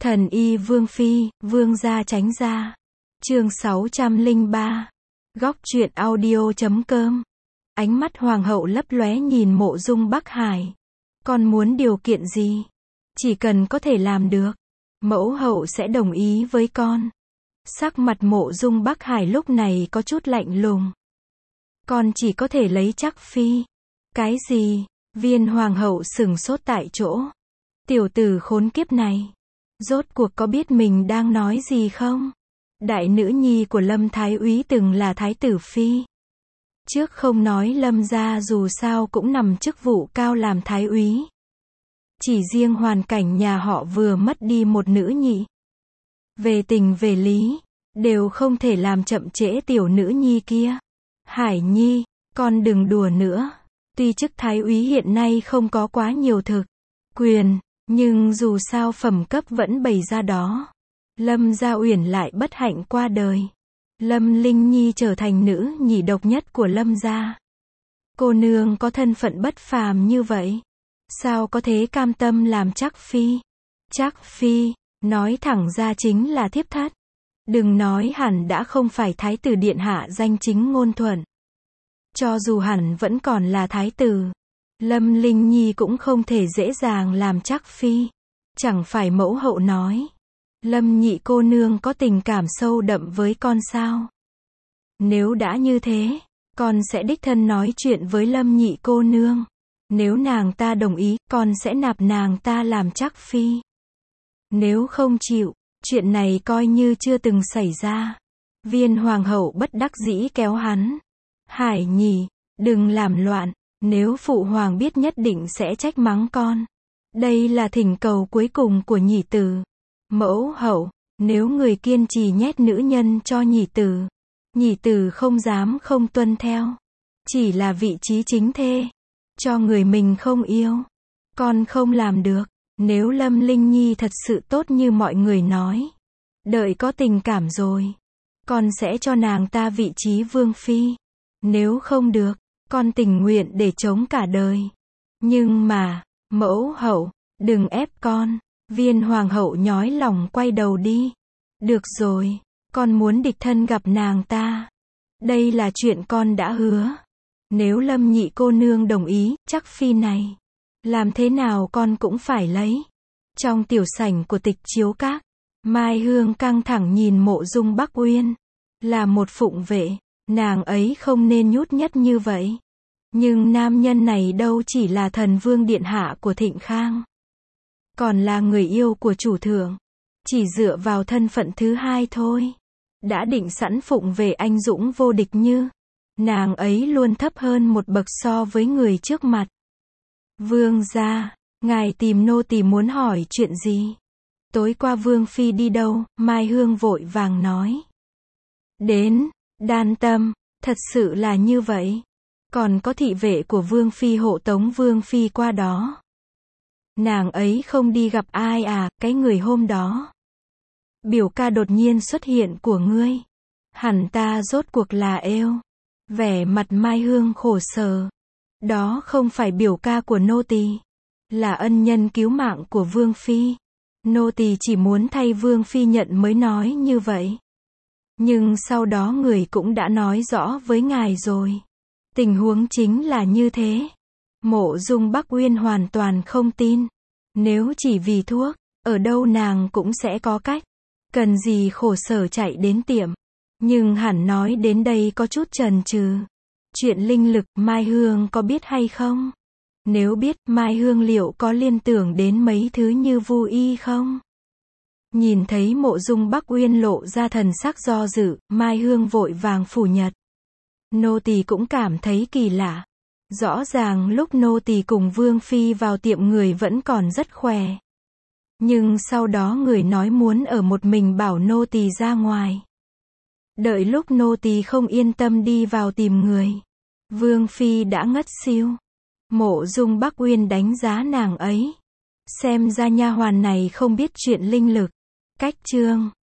Thần y Vương Phi, Vương gia tránh ra. Chương 603. Góc truyện audio.com. Ánh mắt hoàng hậu lấp lóe nhìn Mộ Dung Bắc Hải. Con muốn điều kiện gì? Chỉ cần có thể làm được, mẫu hậu sẽ đồng ý với con. Sắc mặt Mộ Dung Bắc Hải lúc này có chút lạnh lùng. Con chỉ có thể lấy Trác Phi. Cái gì? Viên hoàng hậu sửng sốt tại chỗ. Tiểu tử khốn kiếp này, rốt cuộc có biết mình đang nói gì không? Đại nữ nhi của Lâm Thái Úy từng là Thái tử Phi. Trước không nói Lâm gia dù sao cũng nằm chức vụ cao làm Thái Úy. Chỉ riêng hoàn cảnh nhà họ vừa mất đi một nữ nhị. Về tình về lý, đều không thể làm chậm trễ tiểu nữ nhi kia. Hải Nhi, con đừng đùa nữa. Tuy chức Thái Úy hiện nay không có quá nhiều thực quyền, nhưng dù sao phẩm cấp vẫn bày ra đó. Lâm Gia Uyển lại bất hạnh qua đời. Lâm Linh Nhi trở thành nữ nhị độc nhất của Lâm gia. Cô nương có thân phận bất phàm như vậy, sao có thể cam tâm làm Trác Phi? Trác Phi, nói thẳng ra chính là thiếp thất. Đừng nói hẳn đã không phải Thái tử điện hạ danh chính ngôn thuận. Cho dù hẳn vẫn còn là Thái tử, Lâm Linh Nhi cũng không thể dễ dàng làm Trác Phi. Chẳng phải mẫu hậu nói, Lâm nhị cô nương có tình cảm sâu đậm với con sao? Nếu đã như thế, con sẽ đích thân nói chuyện với Lâm nhị cô nương. Nếu nàng ta đồng ý, con sẽ nạp nàng ta làm Trác Phi. Nếu không chịu, chuyện này coi như chưa từng xảy ra. Viên hoàng hậu bất đắc dĩ kéo hắn. Hải Nhi, đừng làm loạn, nếu phụ hoàng biết nhất định sẽ trách mắng con. Đây là thỉnh cầu cuối cùng của nhị tử. Mẫu hậu, nếu người kiên trì nhét nữ nhân cho nhị tử không dám không tuân theo. Chỉ là vị trí chính thê, cho người mình không yêu, con không làm được. Nếu Lâm Linh Nhi thật sự tốt như mọi người nói, đợi có tình cảm rồi, con sẽ cho nàng ta vị trí vương phi. Nếu không được, con tình nguyện để chống cả đời. Nhưng mà, mẫu hậu, đừng ép con. Viên hoàng hậu nhói lòng quay đầu đi. Được rồi, con muốn đích thân gặp nàng ta. Đây là chuyện con đã hứa. Nếu Lâm nhị cô nương đồng ý, Trác Phi này, làm thế nào con cũng phải lấy. Trong tiểu sảnh của Tịch Chiếu Các, Mai Hương căng thẳng nhìn Mộ Dung Bắc Uyên. Là một phụng vệ, nàng ấy không nên nhút nhát như vậy. Nhưng nam nhân này đâu chỉ là thần vương điện hạ của Thịnh Khang, còn là người yêu của chủ thượng. Chỉ dựa vào thân phận thứ hai thôi, đã định sẵn phụng về anh dũng vô địch như nàng ấy luôn thấp hơn một bậc so với người trước mặt. Vương gia, ngài tìm nô tỳ muốn hỏi chuyện gì? Tối qua Vương Phi đi đâu? Mai Hương vội vàng nói. Đến Đan Tâm, thật sự là như vậy. Còn có thị vệ của Vương Phi hộ tống Vương Phi qua đó. Nàng ấy không đi gặp ai à? Cái người hôm đó, biểu ca đột nhiên xuất hiện của ngươi, hẳn ta rốt cuộc là êu. Vẻ mặt Mai Hương khổ sở. Đó không phải biểu ca của nô tỳ, là ân nhân cứu mạng của Vương Phi. Nô tỳ chỉ muốn thay Vương Phi nhận mới nói như vậy. Nhưng sau đó người cũng đã nói rõ với ngài rồi. Tình huống chính là như thế. Mộ Dung Bắc Uyên hoàn toàn không tin. Nếu chỉ vì thuốc, ở đâu nàng cũng sẽ có cách. Cần gì khổ sở chạy đến tiệm. Nhưng hẳn nói đến đây có chút chần chừ. Chuyện linh lực, Mai Hương có biết hay không? Nếu biết, Mai Hương liệu có liên tưởng đến mấy thứ như Vu Y không? Nhìn thấy Mộ Dung Bắc Uyên lộ ra thần sắc do dự, Mai Hương vội vàng phủ nhận. Nô tỳ cũng cảm thấy kỳ lạ. Rõ ràng lúc nô tỳ cùng Vương Phi vào tiệm người vẫn còn rất khỏe. Nhưng sau đó người nói muốn ở một mình bảo nô tỳ ra ngoài. Đợi lúc nô tỳ không yên tâm đi vào tìm người, Vương Phi đã ngất xỉu. Mộ Dung Bắc Uyên đánh giá nàng ấy. Xem ra nha hoàn này không biết chuyện linh lực. Cách chương